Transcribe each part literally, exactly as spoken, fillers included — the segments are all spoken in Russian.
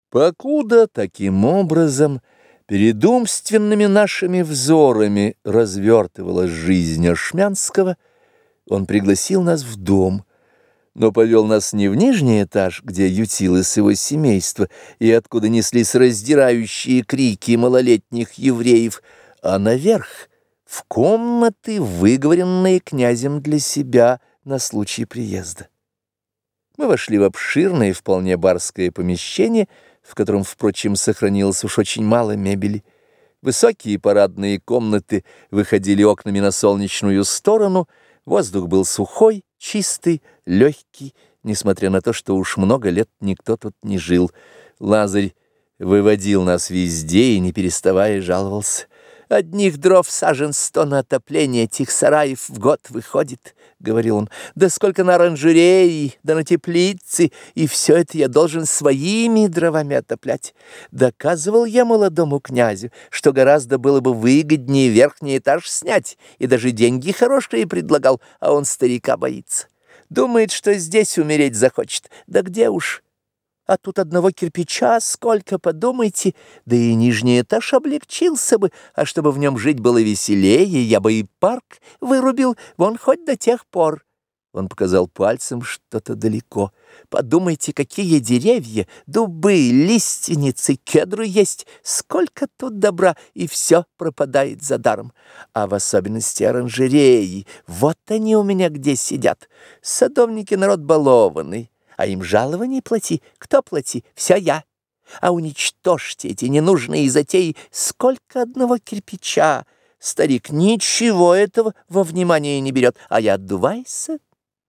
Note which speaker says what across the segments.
Speaker 1: Покуда таким образом перед умственными нашими взорами развертывалась жизнь Ошмянского, он пригласил нас в дом, но повел нас не в нижний этаж, где ютилось его семейство, и откуда неслись раздирающие крики малолетних евреев, а наверх, в комнаты, выговоренные князем для себя на случай приезда. Мы вошли в обширное, вполне барское помещение, в котором, впрочем, сохранилось уж очень мало мебели. Высокие парадные комнаты выходили окнами на солнечную сторону, воздух был сухой, чистый, легкий, несмотря на то, что уж много лет никто тут не жил. Лазарь выводил нас везде и, не переставая, жаловался. «Одних дров сажен сто на отопление этих сараев в год выходит», — говорил он, — «да сколько на оранжереи, да на теплицы, и все это я должен своими дровами отоплять. Доказывал я молодому князю, что гораздо было бы выгоднее верхний этаж снять, и даже деньги хорошие предлагал, а он старика боится. Думает, что здесь умереть захочет, да где уж». А тут одного кирпича сколько, подумайте, да и нижний этаж облегчился бы, а чтобы в нем жить было веселее, я бы и парк вырубил, вон хоть до тех пор. Он показал пальцем что-то далеко. Подумайте, какие деревья, дубы, лиственницы, кедры есть, сколько тут добра, и все пропадает за даром. А в особенности оранжереи, вот они у меня где сидят. Садовники народ балованный. А им жалование плати. Кто плати? Все я. А уничтожьте эти ненужные затеи. Сколько одного кирпича. Старик ничего этого во внимание не берет. А я отдувайся.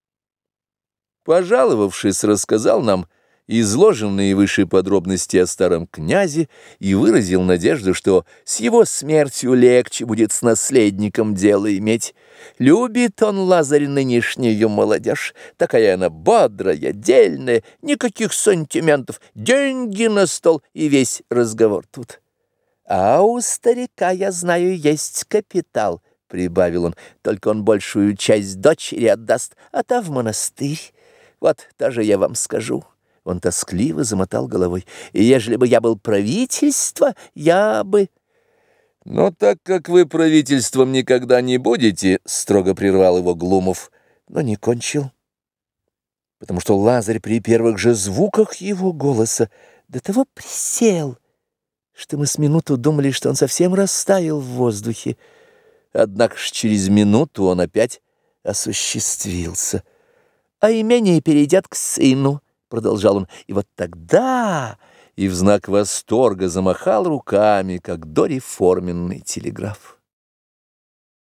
Speaker 1: Пожаловавшись, рассказал нам изложенные выше подробности о старом князе и выразил надежду, что с его смертью легче будет с наследником дело иметь. Любит он, Лазарь, нынешнюю молодежь. Такая она бодрая, дельная, никаких сантиментов, деньги на стол и весь разговор тут. А у старика, я знаю, есть капитал, — прибавил он, — только он большую часть дочери отдаст, а та в монастырь. Вот даже я вам скажу. Он тоскливо замотал головой. И ежели бы я был правительство, я бы... «Но так как вы правительством никогда не будете, — строго прервал его Глумов, но не кончил, потому что Лазарь при первых же звуках его голоса до того присел, что мы с минуту думали, что он совсем растаял в воздухе. Однако ж через минуту он опять осуществился. А имение перейдет к сыну, — продолжал он, — и вот тогда... И в знак восторга замахал руками, как дореформенный телеграф.